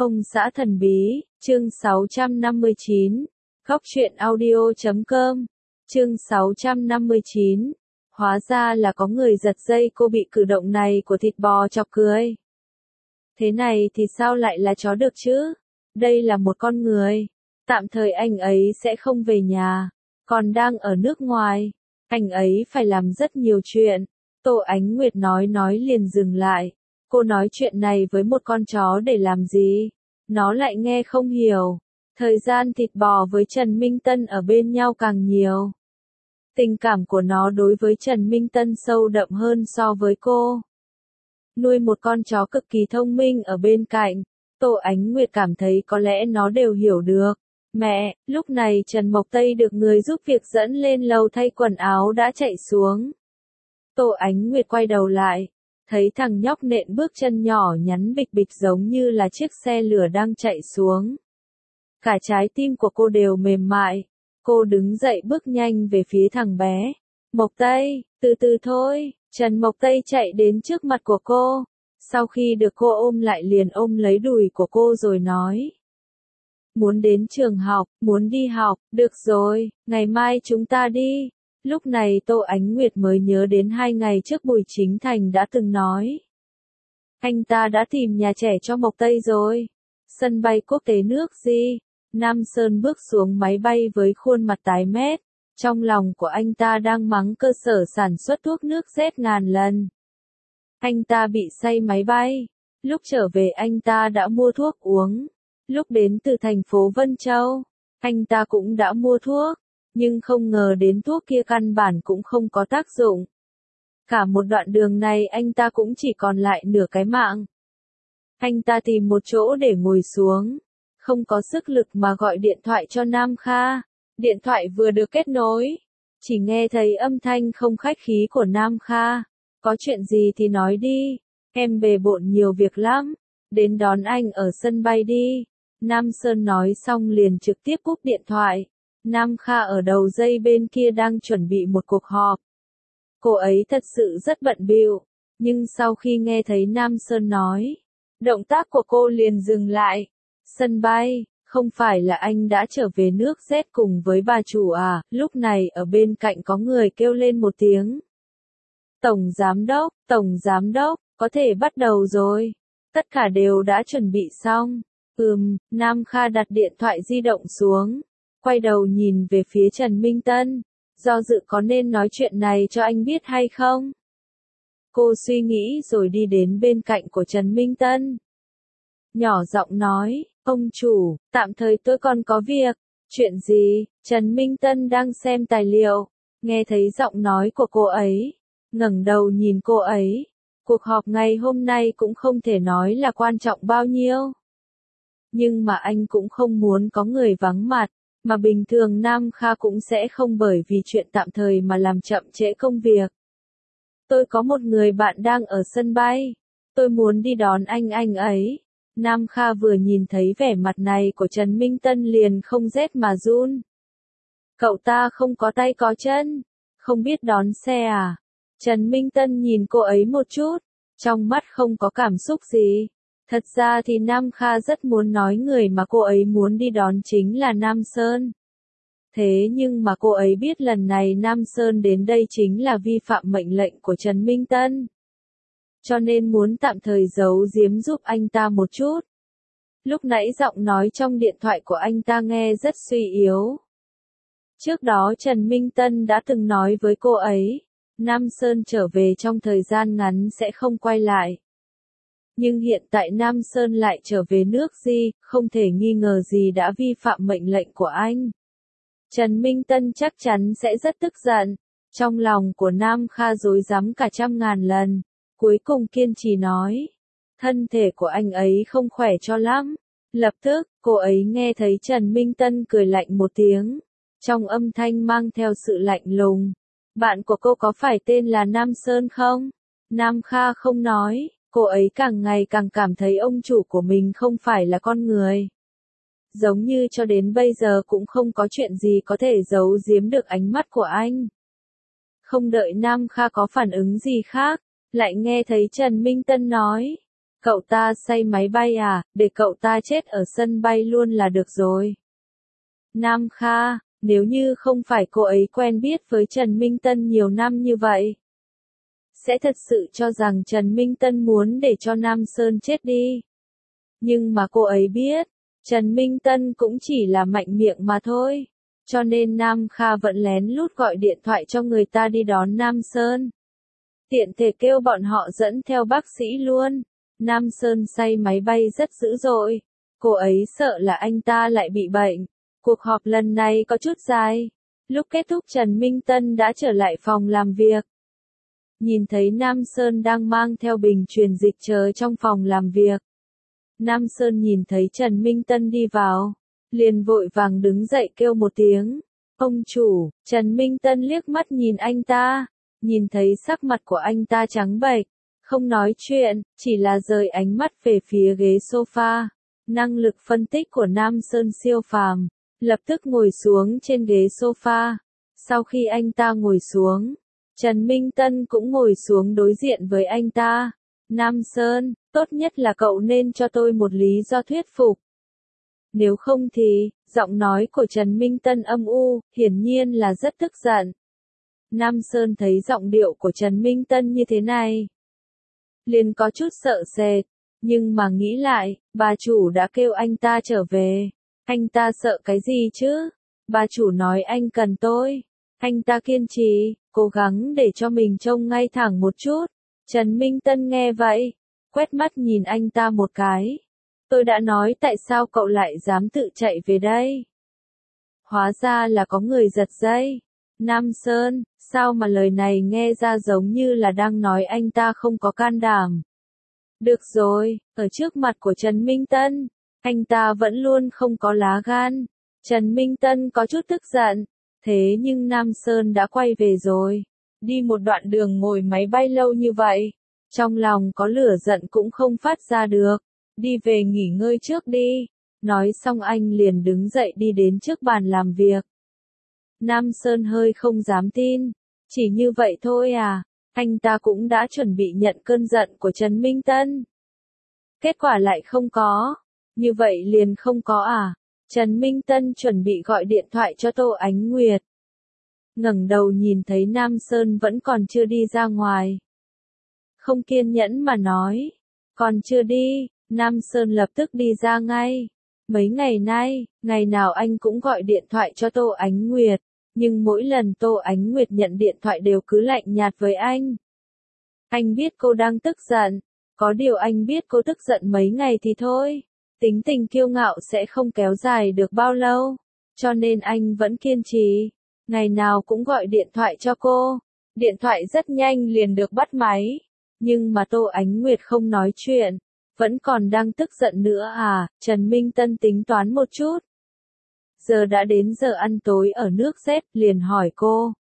Ông xã thần bí, chương 659, Góc truyện audio.com, chương 659, hóa ra là có người giật dây cô bị cử động này của thịt bò chọc cười. Thế này thì sao lại là chó được chứ? Đây là một con người. Tạm thời anh ấy sẽ không về nhà, còn đang ở nước ngoài. Anh ấy phải làm rất nhiều chuyện. Tô Ánh Nguyệt nói liền dừng lại. Cô nói chuyện này với một con chó để làm gì? Nó lại nghe không hiểu. Thời gian thịt bò với Trần Minh Tân ở bên nhau càng nhiều. Tình cảm của nó đối với Trần Minh Tân sâu đậm hơn so với cô. Nuôi một con chó cực kỳ thông minh ở bên cạnh, Tô Ánh Nguyệt cảm thấy có lẽ nó đều hiểu được. Mẹ, lúc này Trần Mộc Tây được người giúp việc dẫn lên lầu thay quần áo đã chạy xuống. Tô Ánh Nguyệt quay đầu lại, thấy thằng nhóc nện bước chân nhỏ nhắn bịch bịch giống như là chiếc xe lửa đang chạy xuống. Cả trái tim của cô đều mềm mại. Cô đứng dậy bước nhanh về phía thằng bé. Mộc Tây, từ từ thôi. Trần Mộc Tây chạy đến trước mặt của cô. Sau khi được cô ôm lại liền ôm lấy đùi của cô rồi nói. Muốn đến trường học, muốn đi học, được rồi, ngày mai chúng ta đi. Lúc này Tô Ánh Nguyệt mới nhớ đến 2 ngày trước Bùi Chính Thành đã từng nói. Anh ta đã tìm nhà trẻ cho Mộc Tây rồi. Sân bay quốc tế nước gì? Nam Sơn bước xuống máy bay với khuôn mặt tái mét. Trong lòng của anh ta đang mắng cơ sở sản xuất thuốc nước Z ngàn lần. Anh ta bị say máy bay. Lúc trở về anh ta đã mua thuốc uống. Lúc đến từ thành phố Vân Châu, anh ta cũng đã mua thuốc. Nhưng không ngờ đến thuốc kia căn bản cũng không có tác dụng. Cả một đoạn đường này anh ta cũng chỉ còn lại nửa cái mạng. Anh ta tìm một chỗ để ngồi xuống. Không có sức lực mà gọi điện thoại cho Nam Kha. Điện thoại vừa được kết nối. Chỉ nghe thấy âm thanh không khách khí của Nam Kha. Có chuyện gì thì nói đi. Em bề bộn nhiều việc lắm. Đến đón anh ở sân bay đi. Nam Sơn nói xong liền trực tiếp cúp điện thoại. Nam Kha ở đầu dây bên kia đang chuẩn bị một cuộc họp. Cô ấy thật sự rất bận bịu. Nhưng sau khi nghe thấy Nam Sơn nói, động tác của cô liền dừng lại. Sân bay, không phải là anh đã trở về nước Z cùng với bà chủ à? Lúc này ở bên cạnh có người kêu lên một tiếng. Tổng giám đốc, có thể bắt đầu rồi. Tất cả đều đã chuẩn bị xong. Nam Kha đặt điện thoại di động xuống. Quay đầu nhìn về phía Trần Minh Tân. Do dự có nên nói chuyện này cho anh biết hay không? Cô suy nghĩ rồi đi đến bên cạnh của Trần Minh Tân. Nhỏ giọng nói, ông chủ, tạm thời tôi còn có việc. Chuyện gì? Trần Minh Tân đang xem tài liệu. Nghe thấy giọng nói của cô ấy. Ngẩng đầu nhìn cô ấy. Cuộc họp ngày hôm nay cũng không thể nói là quan trọng bao nhiêu. Nhưng mà anh cũng không muốn có người vắng mặt. Mà bình thường Nam Kha cũng sẽ không bởi vì chuyện tạm thời mà làm chậm trễ công việc. Tôi có một người bạn đang ở sân bay. Tôi muốn đi đón anh ấy. Nam Kha vừa nhìn thấy vẻ mặt này của Trần Minh Tân liền không rét mà run. Cậu ta không có tay có chân. Không biết đón xe à? Trần Minh Tân nhìn cô ấy một chút. Trong mắt không có cảm xúc gì. Thật ra thì Nam Kha rất muốn nói người mà cô ấy muốn đi đón chính là Nam Sơn. Thế nhưng mà cô ấy biết lần này Nam Sơn đến đây chính là vi phạm mệnh lệnh của Trần Minh Tân. Cho nên muốn tạm thời giấu giếm giúp anh ta một chút. Lúc nãy giọng nói trong điện thoại của anh ta nghe rất suy yếu. Trước đó Trần Minh Tân đã từng nói với cô ấy, Nam Sơn trở về trong thời gian ngắn sẽ không quay lại. Nhưng hiện tại Nam Sơn lại trở về nước gì, không thể nghi ngờ gì đã vi phạm mệnh lệnh của anh. Trần Minh Tân chắc chắn sẽ rất tức giận. Trong lòng của Nam Kha rối rắm cả 100.000 lần. Cuối cùng kiên trì nói. Thân thể của anh ấy không khỏe cho lắm. Lập tức, cô ấy nghe thấy Trần Minh Tân cười lạnh một tiếng. Trong âm thanh mang theo sự lạnh lùng. Bạn của cô có phải tên là Nam Sơn không? Nam Kha không nói. Cô ấy càng ngày càng cảm thấy ông chủ của mình không phải là con người. Giống như cho đến bây giờ cũng không có chuyện gì có thể giấu giếm được ánh mắt của anh. Không đợi Nam Kha có phản ứng gì khác, lại nghe thấy Trần Minh Tân nói. Cậu ta say máy bay à, để cậu ta chết ở sân bay luôn là được rồi. Nam Kha, nếu như không phải cô ấy quen biết với Trần Minh Tân nhiều năm như vậy, sẽ thật sự cho rằng Trần Minh Tân muốn để cho Nam Sơn chết đi. Nhưng mà cô ấy biết, Trần Minh Tân cũng chỉ là mạnh miệng mà thôi. Cho nên Nam Kha vẫn lén lút gọi điện thoại cho người ta đi đón Nam Sơn. Tiện thể kêu bọn họ dẫn theo bác sĩ luôn. Nam Sơn say máy bay rất dữ dội. Cô ấy sợ là anh ta lại bị bệnh. Cuộc họp lần này có chút dài. Lúc kết thúc Trần Minh Tân đã trở lại phòng làm việc. Nhìn thấy Nam Sơn đang mang theo bình truyền dịch chờ trong phòng làm việc. Nam Sơn nhìn thấy Trần Minh Tân đi vào, liền vội vàng đứng dậy kêu một tiếng. Ông chủ, Trần Minh Tân liếc mắt nhìn anh ta, nhìn thấy sắc mặt của anh ta trắng bệch, không nói chuyện, chỉ là rời ánh mắt về phía ghế sofa. Năng lực phân tích của Nam Sơn siêu phàm, lập tức ngồi xuống trên ghế sofa. Sau khi anh ta ngồi xuống, Trần Minh Tân cũng ngồi xuống đối diện với anh ta. Nam Sơn, tốt nhất là cậu nên cho tôi một lý do thuyết phục. Nếu không thì, giọng nói của Trần Minh Tân âm u, hiển nhiên là rất tức giận. Nam Sơn thấy giọng điệu của Trần Minh Tân như thế này, liền có chút sợ sệt, nhưng mà nghĩ lại, bà chủ đã kêu anh ta trở về. Anh ta sợ cái gì chứ? Bà chủ nói anh cần tôi. Anh ta kiên trì, cố gắng để cho mình trông ngay thẳng một chút. Trần Minh Tân nghe vậy, quét mắt nhìn anh ta một cái. Tôi đã nói tại sao cậu lại dám tự chạy về đây? Hóa ra là có người giật dây. Nam Sơn, sao mà lời này nghe ra giống như là đang nói anh ta không có can đảm. Được rồi, ở trước mặt của Trần Minh Tân, anh ta vẫn luôn không có lá gan. Trần Minh Tân có chút tức giận, thế nhưng Nam Sơn đã quay về rồi. Đi một đoạn đường ngồi máy bay lâu như vậy, trong lòng có lửa giận cũng không phát ra được. Đi về nghỉ ngơi trước đi. Nói xong anh liền đứng dậy đi đến trước bàn làm việc. Nam Sơn hơi không dám tin. Chỉ như vậy thôi à? Anh ta cũng đã chuẩn bị nhận cơn giận của Trần Minh Tân. Kết quả lại không có. Như vậy liền không có à? Trần Minh Tân chuẩn bị gọi điện thoại cho Tô Ánh Nguyệt. Ngẩng đầu nhìn thấy Nam Sơn vẫn còn chưa đi ra ngoài. Không kiên nhẫn mà nói. Còn chưa đi, Nam Sơn lập tức đi ra ngay. Mấy ngày nay, ngày nào anh cũng gọi điện thoại cho Tô Ánh Nguyệt. Nhưng mỗi lần Tô Ánh Nguyệt nhận điện thoại đều cứ lạnh nhạt với anh. Anh biết cô đang tức giận. Có điều anh biết cô tức giận mấy ngày thì thôi. Tính tình kiêu ngạo sẽ không kéo dài được bao lâu. Cho nên anh vẫn kiên trì. Ngày nào cũng gọi điện thoại cho cô. Điện thoại rất nhanh liền được bắt máy. Nhưng mà Tô Ánh Nguyệt không nói chuyện. Vẫn còn đang tức giận nữa à? Trần Minh Tân tính toán một chút. Giờ đã đến giờ ăn tối ở nước Z, liền hỏi cô.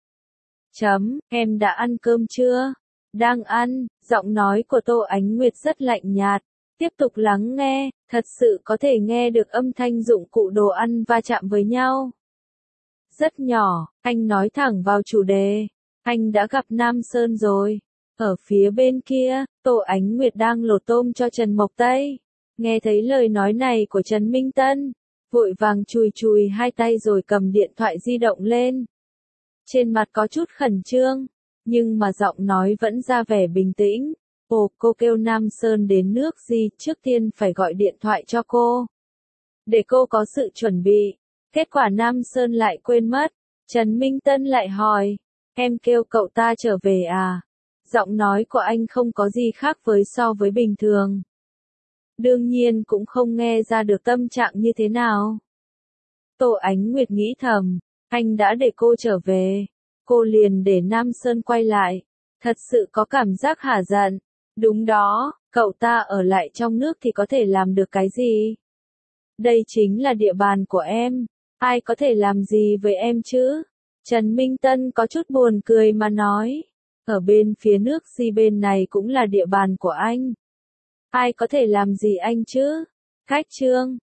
Em đã ăn cơm chưa? Đang ăn, giọng nói của Tô Ánh Nguyệt rất lạnh nhạt. Tiếp tục lắng nghe, thật sự có thể nghe được âm thanh dụng cụ đồ ăn va chạm với nhau. Rất nhỏ, anh nói thẳng vào chủ đề. Anh đã gặp Nam Sơn rồi. Ở phía bên kia, Tô Ánh Nguyệt đang lột tôm cho Trần Mộc Tây. Nghe thấy lời nói này của Trần Minh Tân, vội vàng chùi chùi hai tay rồi cầm điện thoại di động lên. Trên mặt có chút khẩn trương, nhưng mà giọng nói vẫn ra vẻ bình tĩnh. Ồ, cô kêu Nam Sơn đến nước gì, trước tiên phải gọi điện thoại cho cô. Để cô có sự chuẩn bị. Kết quả Nam Sơn lại quên mất. Trần Minh Tân lại hỏi, em kêu cậu ta trở về à? Giọng nói của anh không có gì khác với so với bình thường. Đương nhiên cũng không nghe ra được tâm trạng như thế nào. Tô Ánh Nguyệt nghĩ thầm, anh đã để cô trở về. Cô liền để Nam Sơn quay lại. Thật sự có cảm giác hả giận. Đúng đó, cậu ta ở lại trong nước thì có thể làm được cái gì? Đây chính là địa bàn của em. Ai có thể làm gì với em chứ? Trần Minh Tân có chút buồn cười mà nói. Ở bên phía nước gì bên này cũng là địa bàn của anh. Ai có thể làm gì anh chứ? Cách chương